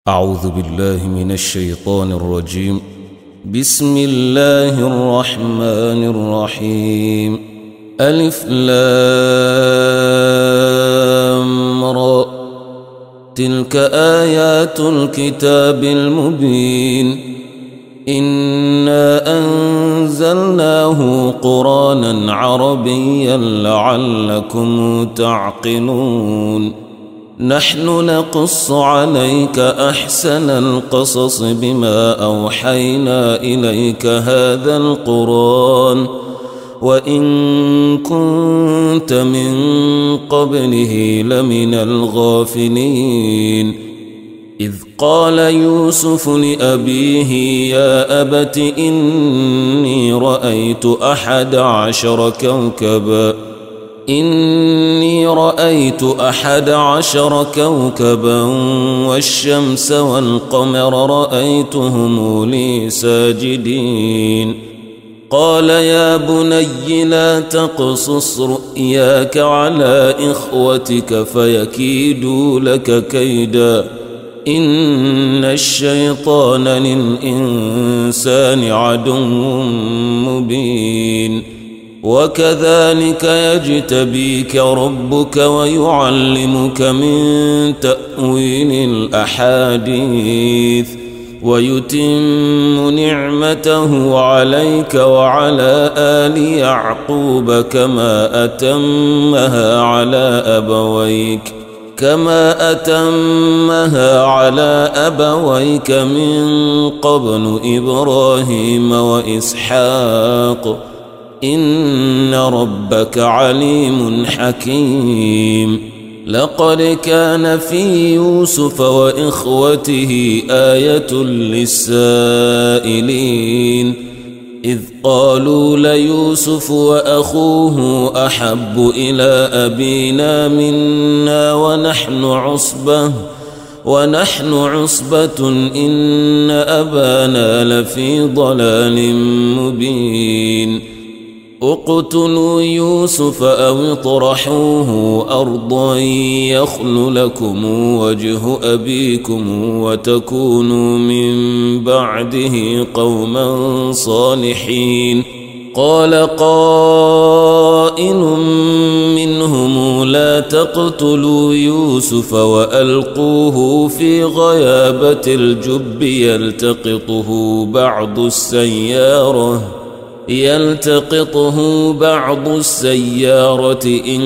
أعوذ بالله من الشيطان الرجيم. بسم الله الرحمن الرحيم. ألف لام را. تلك آيات الكتاب المبين. إنا أنزلناه قرآنا عربيا لعلكم تعقلون. نحن نقص عليك أحسن القصص بما أوحينا إليك هذا القرآن وإن كنت من قبله لمن الغافلين. إذ قال يوسف لأبيه يا أبت إني رأيت 11 كوكبا والشمس والقمر رأيتهم لي ساجدين. قال يا بني لا تقصص رؤياك على إخوتك فيكيدوا لك كيدا إن الشيطان للإنسان عدو مبين. وكذلك يجتبيك ربك ويعلمك من تأويل الأحاديث ويتم نعمته عليك وعلى آل يعقوب كما أتمها على أبويك من قبل إبراهيم وإسحاق إن ربك عليم حكيم. لقد كان في يوسف وإخوته آية للسائلين إذ قالوا ليوسف وأخوه أحب إلى أبينا منا ونحن عصبة إن أبانا لفي ضلال مبين. اقتلوا يوسف أو اطرحوه أرضا يخل لكم وجه أبيكم وتكونوا من بعده قوما صالحين. قال قائل منهم لا تقتلوا يوسف وألقوه في غيابة الجب يلتقطه بعض السيارة إن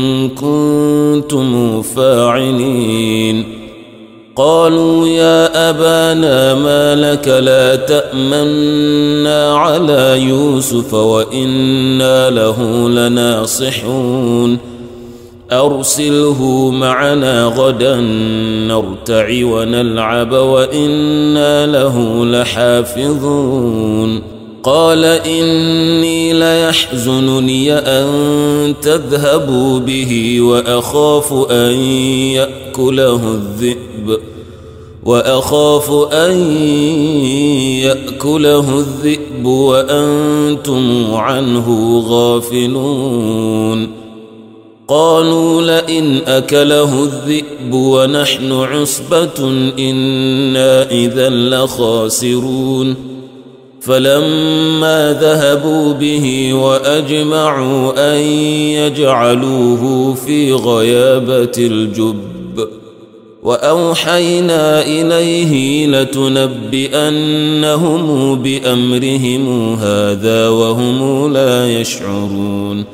كنتم فاعلين. قالوا يا أبانا ما لك لا تأمنا على يوسف وإنا له لناصحون. أرسله معنا غدا نرتع ونلعب وإنا له لحافظون. قال إني ليحزنني أن تذهبوا به وأخاف أن يأكله الذئب وأنتم عنه غافلون. قالوا لئن أكله الذئب ونحن عصبة إنا إذا لخاسرون. فلما ذهبوا به وأجمعوا أن يجعلوه في غيابة الجب وأوحينا إليه لتنبئنهم بأمرهم هذا وهم لا يشعرون.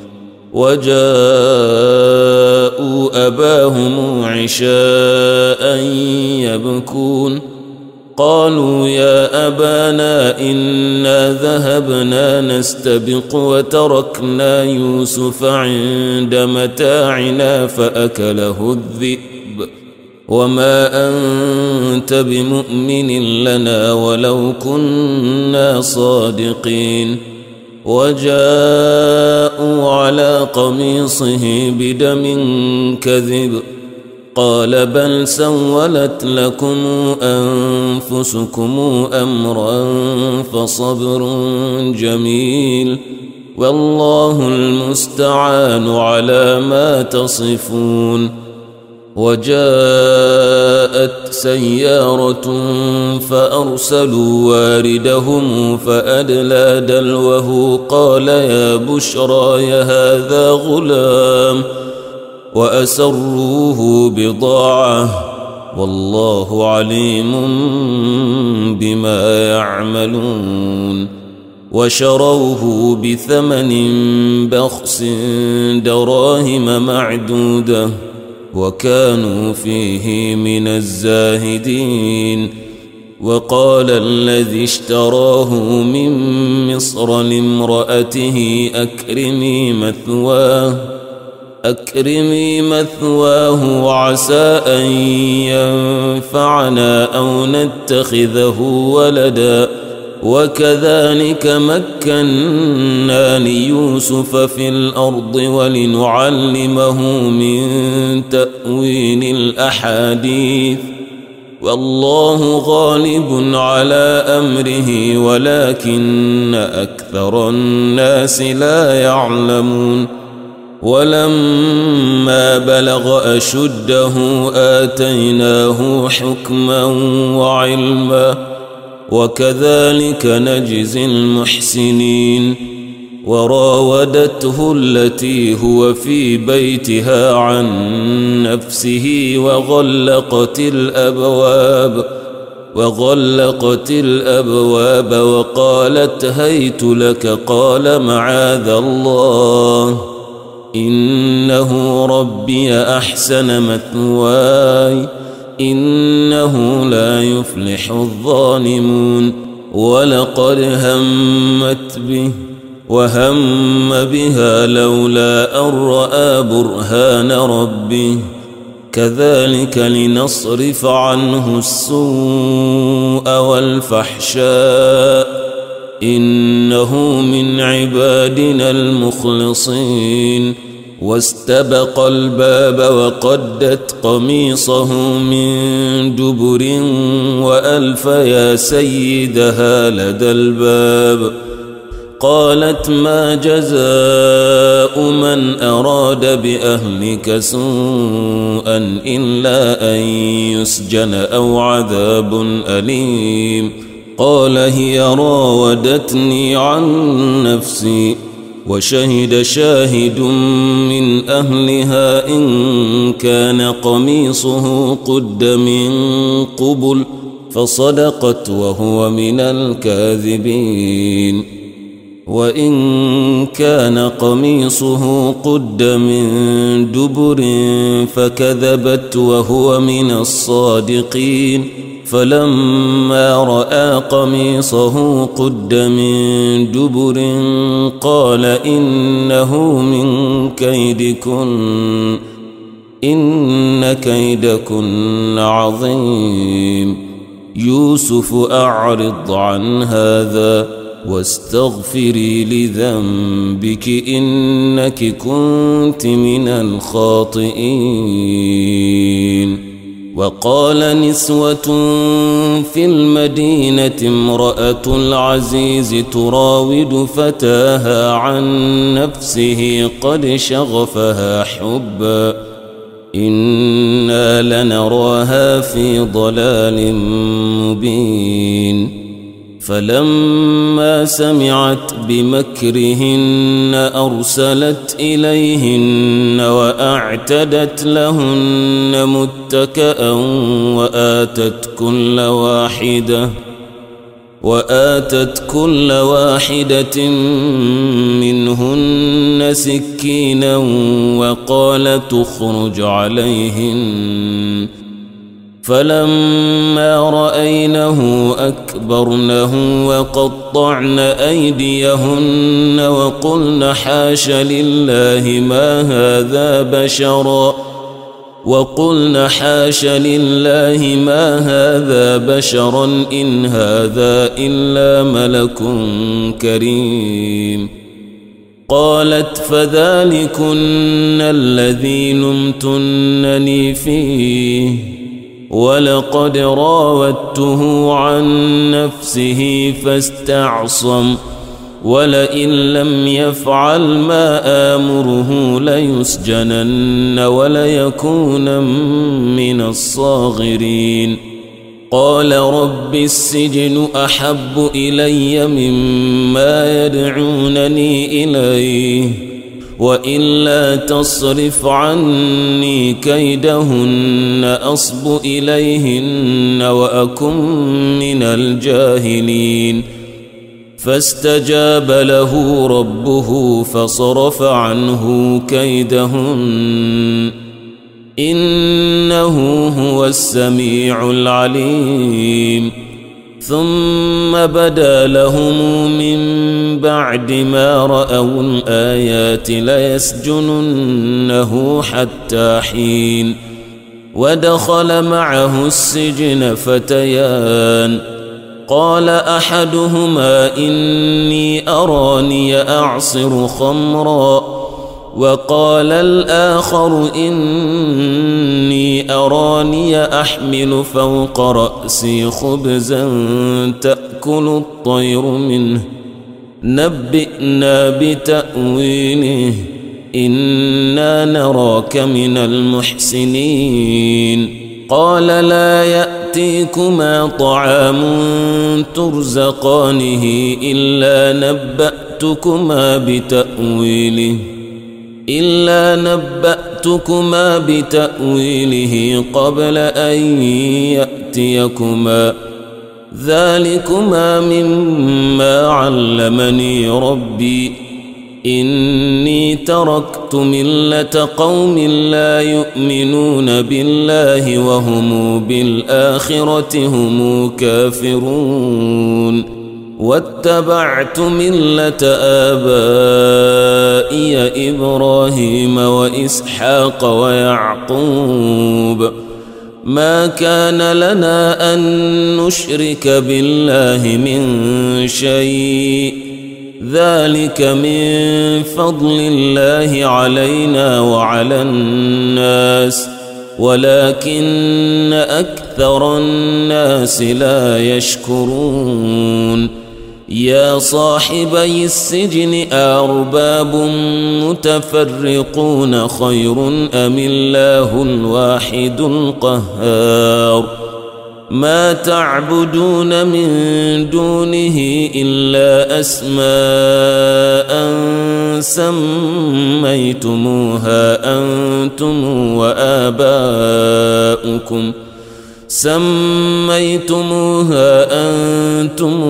وجاءوا أباهم عشاء يبكون. قالوا يا أبانا إنا ذهبنا نستبق وتركنا يوسف عند متاعنا فأكله الذئب وما أنت بمؤمن لنا ولو كنا صادقين. وجاءوا على قميصه بدم كذب قال بل سولت لكم أنفسكم أمرا فصبر جميل والله المستعان على ما تصفون. وجاءت سيارة فأرسلوا واردهم فأدلى دلوه قال يا بشرى هذا غلام وأسروه بضاعة والله عليم بما يعملون وشروه بثمن بخس دراهم معدودة وكانوا فيه من الزاهدين وقال الذي اشتراه من مصر لامرأته أكرمي مثواه وعسى أن ينفعنا أو نتخذه ولدا وكذلك مكنا ليوسف في الأرض ولنعلمه من تأويل الأحاديث والله غالب على أمره ولكن أكثر الناس لا يعلمون ولما بلغ أشده آتيناه حكما وعلما وكذلك نجزي المحسنين وراودته التي هو في بيتها عن نفسه وغلقت الأبواب وقالت هيت لك قال معاذ الله إنه ربي أحسن مثواي إنه لا يفلح الظالمون ولقد همت به وهم بها لولا أن رأى برهان ربه كذلك لنصرف عنه السوء والفحشاء إنه من عبادنا المخلصين واستبق الباب وقدت قميصه من دبر وألف يا سيدها لدى الباب قالت ما جزاء من أراد بأهلك سوءا إلا أن يسجن أو عذاب أليم قال هي راودتني عن نفسي وشهد شاهد من أهلها إن كان قميصه قد من قبل فصدقت وهو من الكاذبين وإن كان قميصه قد من دبر فكذبت وهو من الصادقين فلما رأى قميصه قد من دبر قال إنه من كيدكن إن كيدكن عظيم يوسف أعرض عن هذا واستغفري لذنبك إنك كنت من الخاطئين وقال نسوة في المدينة امرأة العزيز تراود فتاها عن نفسه قد شغفها حبا إنا لنراها في ضلال مبين فلما سمعت بمكرهن أرسلت إليهن وأعتدت لهن متكأ وآتت كل واحدة منهن سكينا وقالت اخرج عليهن فلما رأينه أكبرنه وقطعن أيديهن وقلن حاش لله ما هذا بشرا إن هذا إلا ملك كريم قالت فذلكن الذي لمتنني فيه ولقد راودته عن نفسه فاستعصم ولئن لم يفعل ما آمره ليسجنن وليكون من الصاغرين قال رب السجن أحب إلي مما يدعونني إليه وإلا تصرف عني كيدهن أصب إليهن وأكن من الجاهلين فاستجاب له ربه فصرف عنه كيدهن إنه هو السميع العليم ثم بدا لهم من بعد ما رأوا الآيات ليسجننه حتى حين ودخل معه السجن فتيان قال أحدهما إني أراني أعصر خمرا وقال الآخر إني أراني أحمل فوق رأسي خبزا تأكل الطير منه نبئنا بتأويله إنا نراك من المحسنين قال لا يأتيكما طعام ترزقانه إلا نبأتكما بتأويله قبل أن يأتيكما ذلكما مما علمني ربي إني تركت ملة قوم لا يؤمنون بالله وهم بالآخرة هم كافرون واتبعت ملة آبائي إبراهيم وإسحاق ويعقوب ما كان لنا أن نشرك بالله من شيء ذلك من فضل الله علينا وعلى الناس ولكن أكثر الناس لا يشكرون يا صاحبي السجن أرباب متفرقون خير أم الله الواحد القهار ما تعبدون من دونه إلا أسماء سميتموها أنتم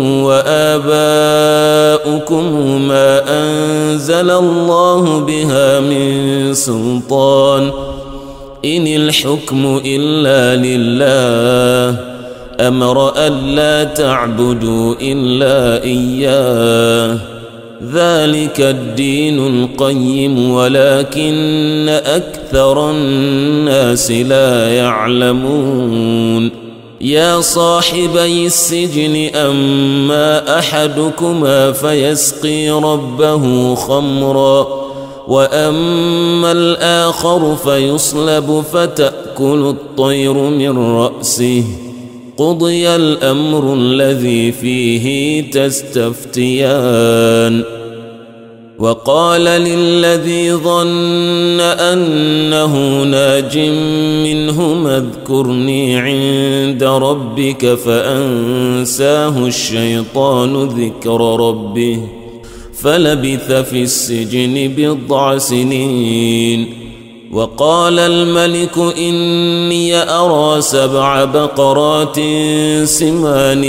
وآباؤكم ما أنزل الله بها من سلطان إن الحكم إلا لله أمر ألا تعبدوا إلا إياه ذلك الدين القيم ولكن أكثر الناس لا يعلمون يا صاحبي السجن أما أحدكما فيسقي ربه خمرا وأما الآخر فيصلب فتأكل الطير من رأسه قضي الأمر الذي فيه تستفتيان وقال للذي ظن أنه ناج منهما اذكرني عند ربك فأنساه الشيطان ذكر ربه فلبث في السجن 10 سنين وقال الملك إني أرى 7 بقرات سمان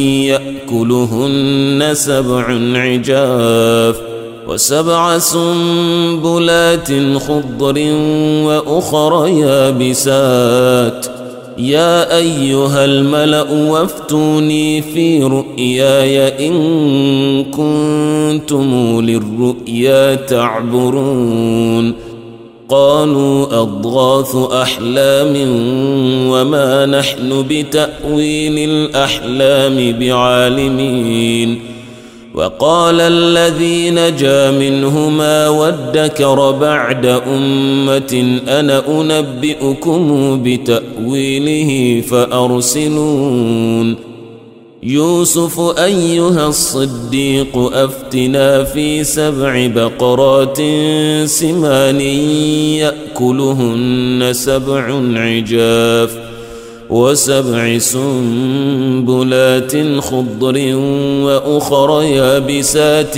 يأكلهن 7 عجاف و7 سنبلات خضر وأخر يابسات يا أيها الملأ وافتوني في رؤياي إن كنتم للرؤيا تعبرون قالوا أضغاث أحلام وما نحن بتأويل الأحلام بعالمين وقال الذي نجا منهما وادكر بعد أمة أنا أنبئكم بتأويله فأرسلون يوسف أيها الصديق أفتنا في 7 بقرات سمان يأكلهن 7 عجاف و7 سنبلات خضر وأخر يابسات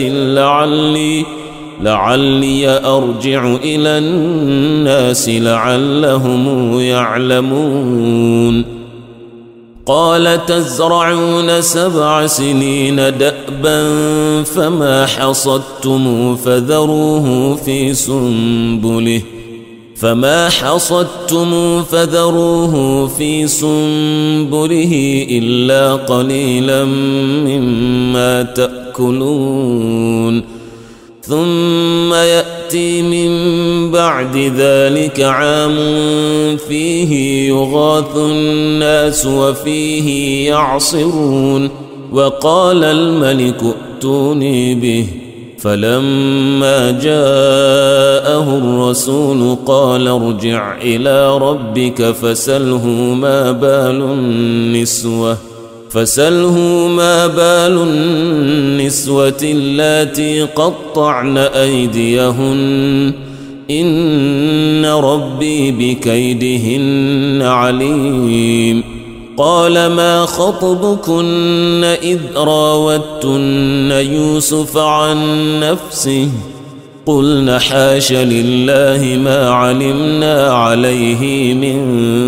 لعلي أرجع إلى الناس لعلهم يعلمون قال تزرعون 7 سنين دأبا فما حصدتم فذروه في سنبله إلا قليلا مما تأكلون ثم يأتي من بعد ذلك عام فيه يغاث الناس وفيه يعصرون وقال الملك ائتوني به فلما جاءه الرسول قال ارجع إلى ربك فسله ما بال النسوة اللاتي قطعن أيديهن إن ربي بكيدهن عليم قال ما خطبكن إذ راوتن يوسف عن نفسه قلن حاش لله ما علمنا عليه من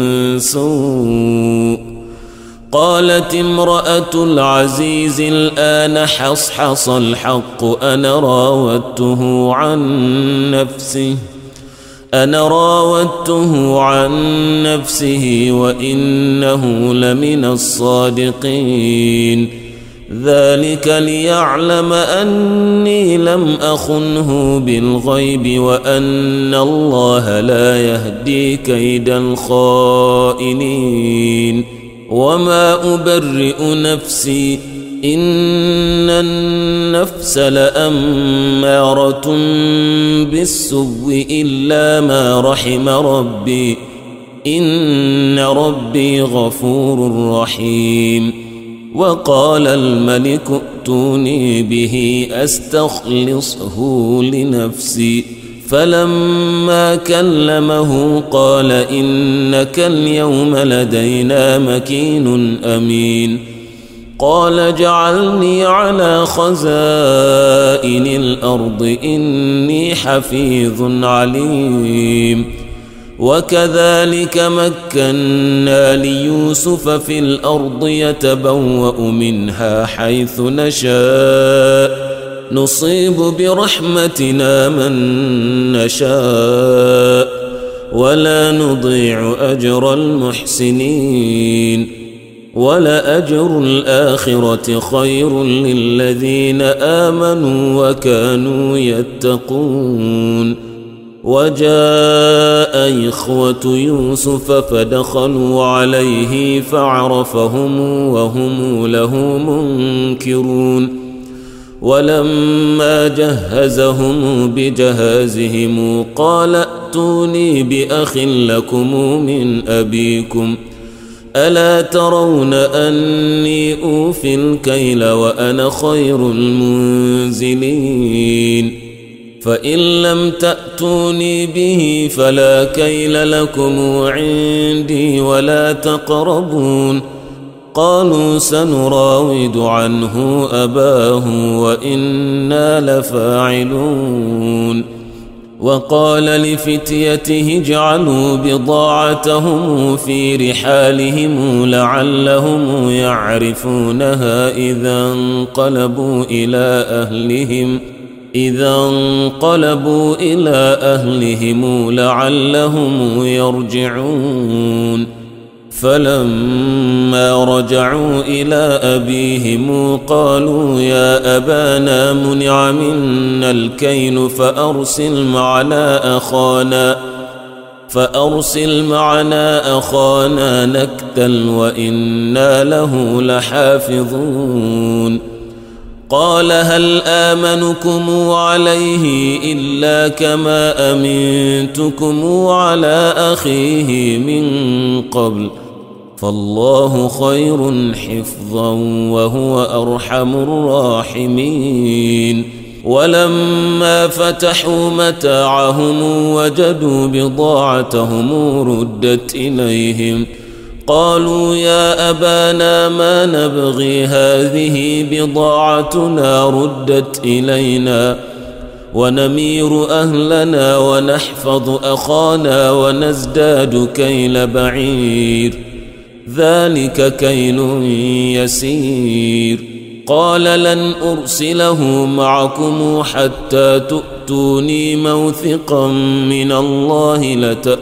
سوء قالت امرأة العزيز الآن حصحص الحق أنا راودته عن نفسه وإنه لمن الصادقين ذلك ليعلم أني لم أخنه بالغيب وأن الله لا يهدي كيد الخائنين وما أبرئ نفسي إن النفس لأمارة بالسوء إلا ما رحم ربي إن ربي غفور رحيم وقال الملك ائتوني به أستخلصه لنفسي فلما كلمه قال إنك اليوم لدينا مكين أمين قال جعلني على خزائن الأرض إني حفيظ عليم وكذلك مكنا ليوسف في الأرض يتبوأ منها حيث نشاء نصيب برحمتنا من نشاء ولا نضيع أجر المحسنين ولأجر الآخرة خير للذين آمنوا وكانوا يتقون وجاء إخوة يوسف فدخلوا عليه فعرفهم وهم له منكرون ولما جهزهم بجهازهم قال ائتوني بأخ لكم من أبيكم ألا ترون أني أوفي الكيل وأنا خير المنزلين فإن لم تأتوني به فلا كيل لكم عندي ولا تقربون قالوا سنراود عنه أباه وإنا لفاعلون وقال لفتيته اجعلوا بضاعتهم في رحالهم لعلهم يعرفونها إذا انقلبوا إلى أهلهم لعلهم يرجعون فلما رجعوا إلى أبيهم قالوا يا أبانا منع منا الكيل فأرسل معنا أخانا نكتل وإنا له لحافظون قال هل آمنكم عليه إلا كما أمنتكم على أخيه من قبل فالله خير حفظا وهو أرحم الراحمين. ولما فتحوا متاعهم وجدوا بضاعتهم ردت إليهم قالوا يا أبانا ما نبغي هذه بضاعتنا ردت إلينا ونمير أهلنا ونحفظ أخانا ونزداد كيل بعير ذلك كيل يسير. قال لن أرسله معكم حتى تؤتوني موثقا من الله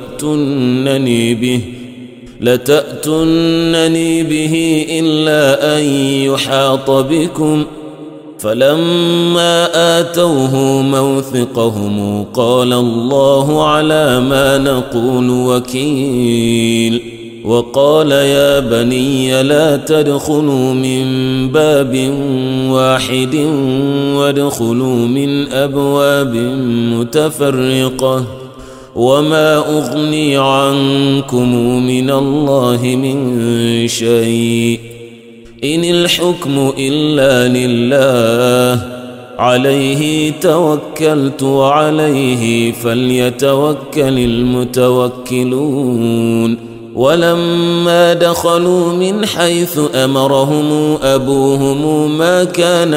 لتأتونني به إلا أن يحاط بكم. فلما آتوه موثقهم قال الله على ما نقول وكيل. وقال يا بني لا تدخلوا من باب واحد وادخلوا من أبواب متفرقة وما أغني عنكم من الله من شيء إن الحكم إلا لله عليه توكلت وعليه فليتوكل المتوكلون. ولما دخلوا من حيث أمرهم أبوهم ما كان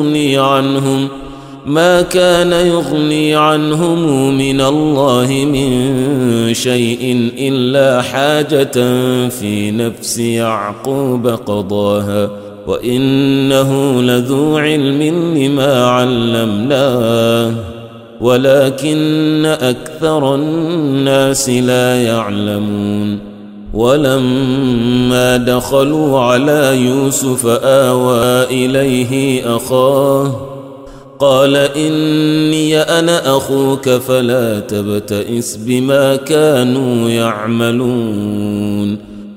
يغني عنهم من الله من شيء إلا حاجة في نفس يعقوب قضاها وإنه لذو علم لما علمناه ولكن أكثر الناس لا يعلمون. ولما دخلوا على يوسف آوى إليه أخاه قال إني أنا أخوك فلا تبتئس بما كانوا يعملون.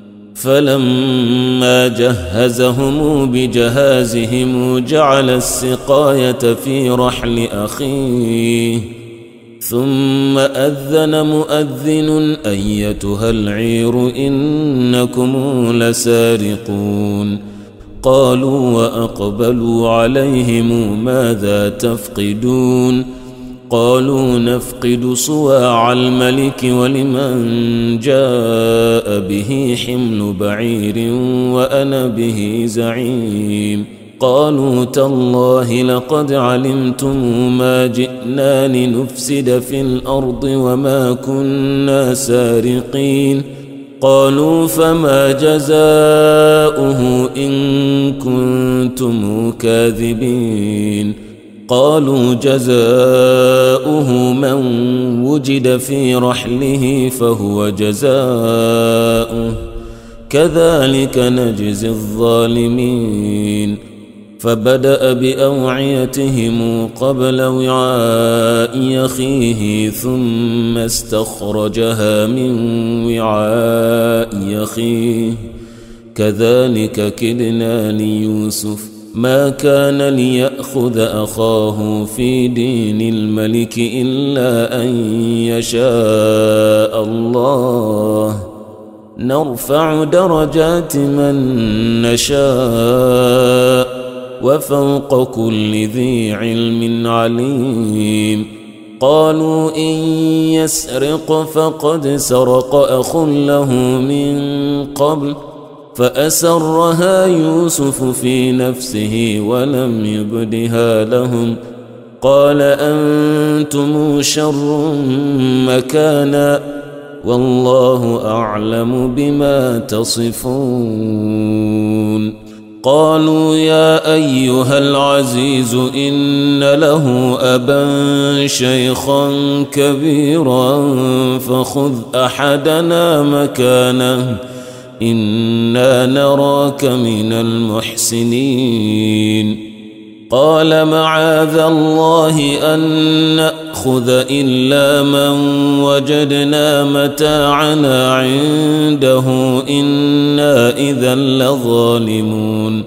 فلما جهزهم بجهازهم جعل السقاية في رحل أخيه ثم أذن مؤذن أيتها العير إنكم لسارقون. قالوا وأقبلوا عليهم ماذا تفقدون قالوا نفقد صواع الملك ولمن جاء به حمل بعير وأنا به زعيم. قالوا تالله لقد علمتم ما جئنا لنفسد في الأرض وما كنا سارقين. قالوا فما جزاؤه إن كنتم كاذبين. قالوا جزاؤه من وجد في رحله فهو جزاؤه كذلك نجزي الظالمين. فبدأ بأوعيتهم قبل وعاء أخيه ثم استخرجها من وعاء أخيه كذلك كدنا ليوسف ما كان ليأخذ أخاه في دين الملك إلا أن يشاء الله نرفع درجات من نشاء وفوق كل ذي علم عليم. قالوا إن يسرق فقد سرق أخ له من قبل فأسرها يوسف في نفسه ولم يبدها لهم. قال أنتم شر مكانا والله أعلم بما تصفون. قالوا يا أيها العزيز إن له أبا شيخا كبيرا فخذ أحدنا مكانه إنا نراك من المحسنين. قال معاذ الله أن نأخذ إلا من وجدنا متاعنا عنده إنا إذا لظالمون.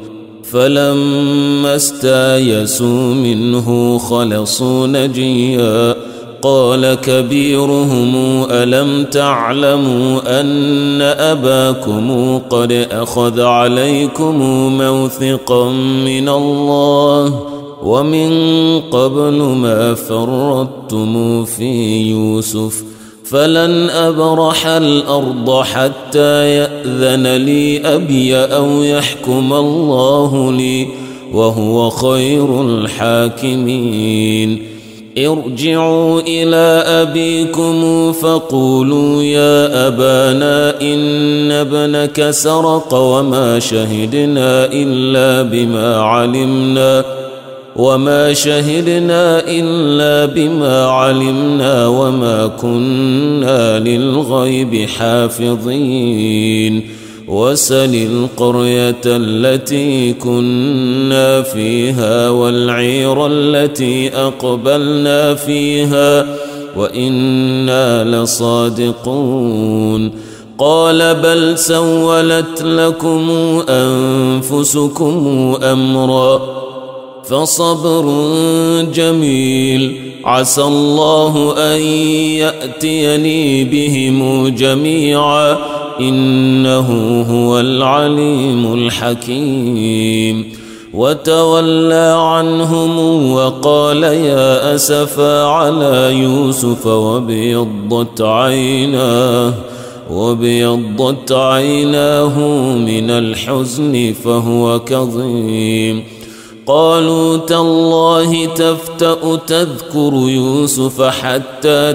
فلما استايسوا منه خلصوا نجيا قال كبيرهم ألم تعلموا أن أباكم قد أخذ عليكم موثقا من الله ومن قبل ما فرطتم في يوسف فلن أبرح الأرض حتى يأذن لي أبي أو يحكم الله لي وهو خير الحاكمين ارجعوا إلى أبيكم فقولوا يا أبانا إن ابنك سرق وما شهدنا إلا بما علمنا وما كنا للغيب حافظين وسل القرية التي كنا فيها والعير التي أقبلنا فيها وإنا لصادقون قال بل سولت لكم أنفسكم أمرا فصبر جميل عسى الله أن يأتيني بهم جميعا إنه هو العليم الحكيم وتولى عنهم وقال يا أسفا على يوسف وابيضت عيناه من الحزن فهو كظيم قالوا تالله تفتأ تذكر يوسف حتى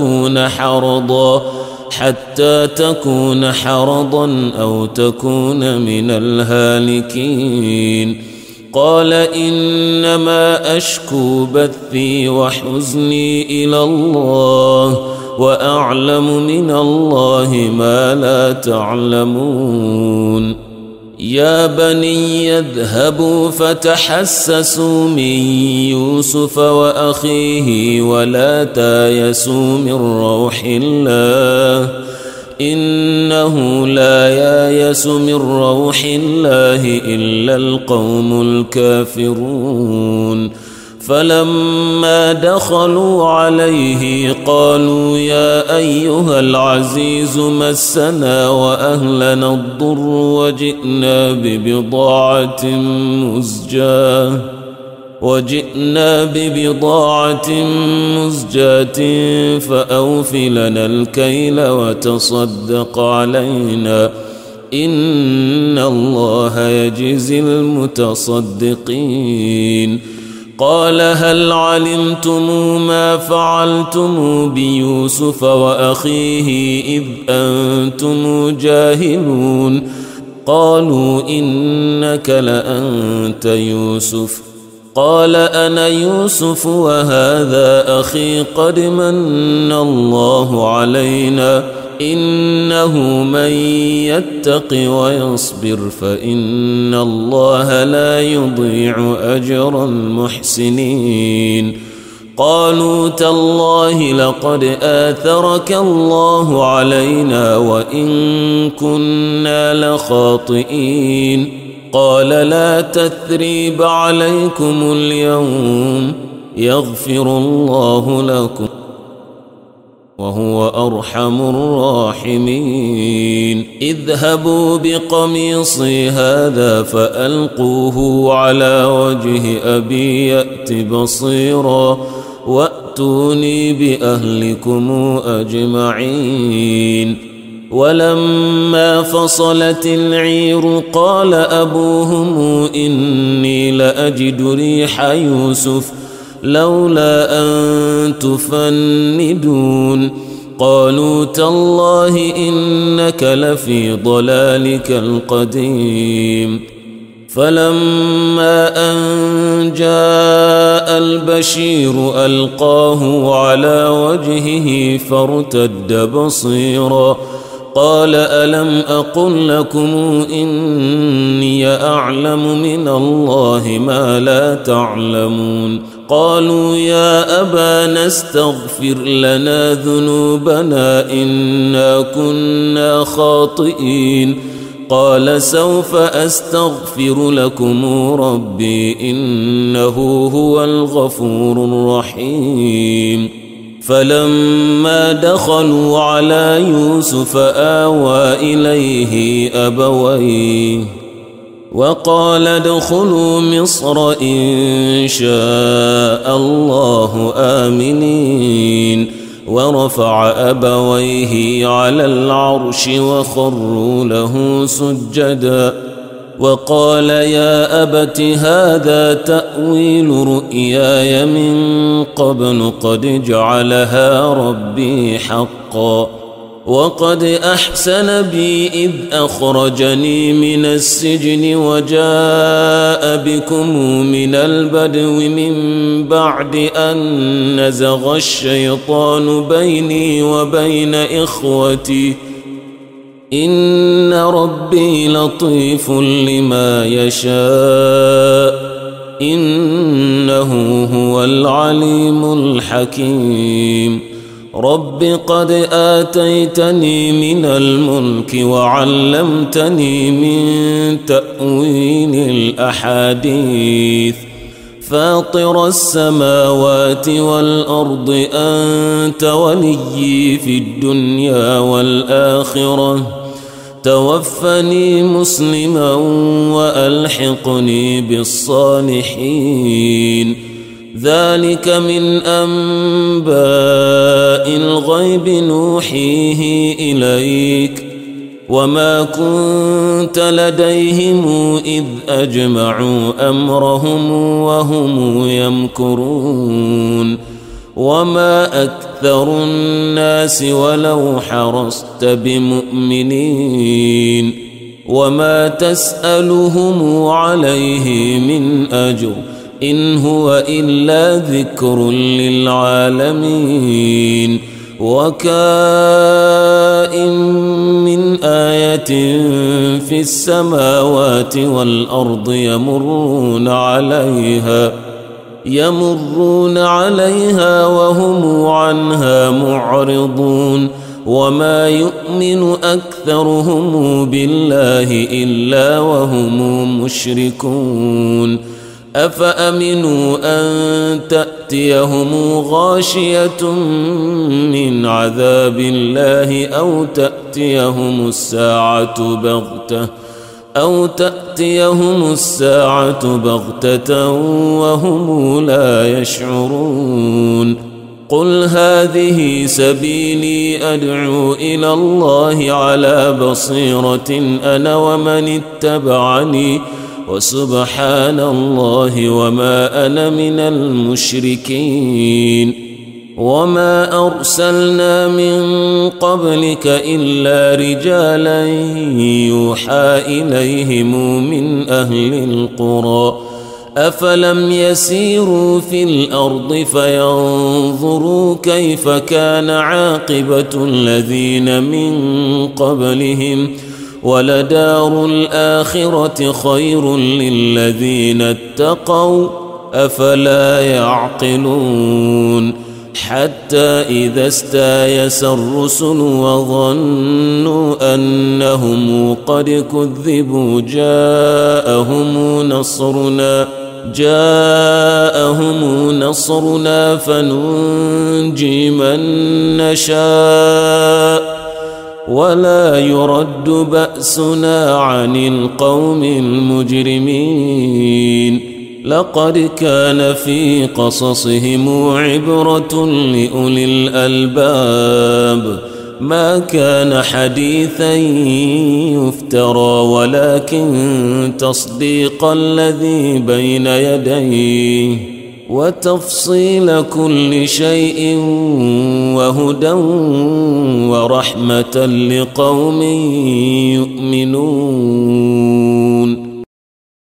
تكون حرضا أو تكون من الهالكين قال إنما أشكو بثي وحزني إلى الله وأعلم من الله ما لا تعلمون يا بني يذهبوا فتحسسوا من يوسف وأخيه ولا تايسوا من روح الله إنه لا يايس من روح الله إلا القوم الكافرون فلما دخلوا عليه قالوا يا أيها العزيز مسنا وأهلنا الضر وجئنا ببضاعة مزجاة فأوف لنا الكيل وتصدق علينا إن الله يجزي المتصدقين قال هل علمتم ما فعلتم بيوسف وأخيه إذ أنتم جاهلون قالوا إنك لأنت يوسف قال أنا يوسف وهذا أخي قد من الله علينا إنه من يتق ويصبر فإن الله لا يضيع أجر المحسنين قالوا تالله لقد آثرك الله علينا وإن كنا لخاطئين قال لا تثريب عليكم اليوم يغفر الله لكم وهو أرحم الراحمين اذهبوا بقميصي هذا فألقوه على وجه أبي يأت بصيرا وأتوني بأهلكم أجمعين ولما فصلت العير قال أبوهم إني لأجد ريح يوسف لولا أن تفندون قالوا تالله إنك لفي ضلالك القديم فلما أن جاء البشير ألقاه على وجهه فارتد بصيرا قال ألم أقل لكم إني أعلم من الله ما لا تعلمون قالوا يا أبانا استغفر لنا ذنوبنا إنا كنا خاطئين قال سوف أستغفر لكم ربي إنه هو الغفور الرحيم فلما دخلوا على يوسف آوى إليه أبويه وقال ادخلوا مصر إن شاء الله آمنين ورفع أبويه على العرش وخروا له سجدا وقال يا أبت هذا تأويل رؤياي من قبل قد جعلها ربي حقا وقد أحسن بي إذ أخرجني من السجن وجاء بكم من البدو من بعد أن نزغ الشيطان بيني وبين إخوتي إن ربي لطيف لما يشاء إنه هو العليم الحكيم رب قد آتيتني من الملك وعلمتني من تأويل الأحاديث فاطر السماوات والأرض أنت وليي في الدنيا والآخرة توفني مسلما وألحقني بالصالحين ذلك من أنباء الغيب نوحيه إليك وما كنت لديهم إذ أجمعوا أمرهم وهم يمكرون وما أكثر الناس ولو حرصت بمؤمنين وما تسألهم عليه من أجر إن هو إلا ذكر للعالمين وكائن من آية في السماوات والأرض يمرون عليها وهم عنها معرضون وما يؤمن أكثرهم بالله إلا وهم مشركون أفأمنوا أن تأتيهم غاشية من عذاب الله أو تأتيهم الساعة بغتة وهم لا يشعرون قل هذه سبيلي أدعو إلى الله على بصيرة أنا ومن اتبعني وسبحان الله وما أنا من المشركين وما أرسلنا من قبلك إلا رجالا يوحى إليهم من أهل القرى أفلم يسيروا في الأرض فينظروا كيف كان عاقبة الذين من قبلهم ولدار الآخرة خير للذين اتقوا أفلا يعقلون حتى إذا استيأس الرسل وظنوا أنهم قد كذبوا جاءهم نصرنا فننجي من نشاء ولا يرد بأسنا عن القوم المجرمين لقد كان في قصصهم عبرة لأولي الألباب ما كان حديثا يفترى ولكن تصديق الذي بين يديه وتفصيل كل شيء وهدى ورحمة لقوم يؤمنون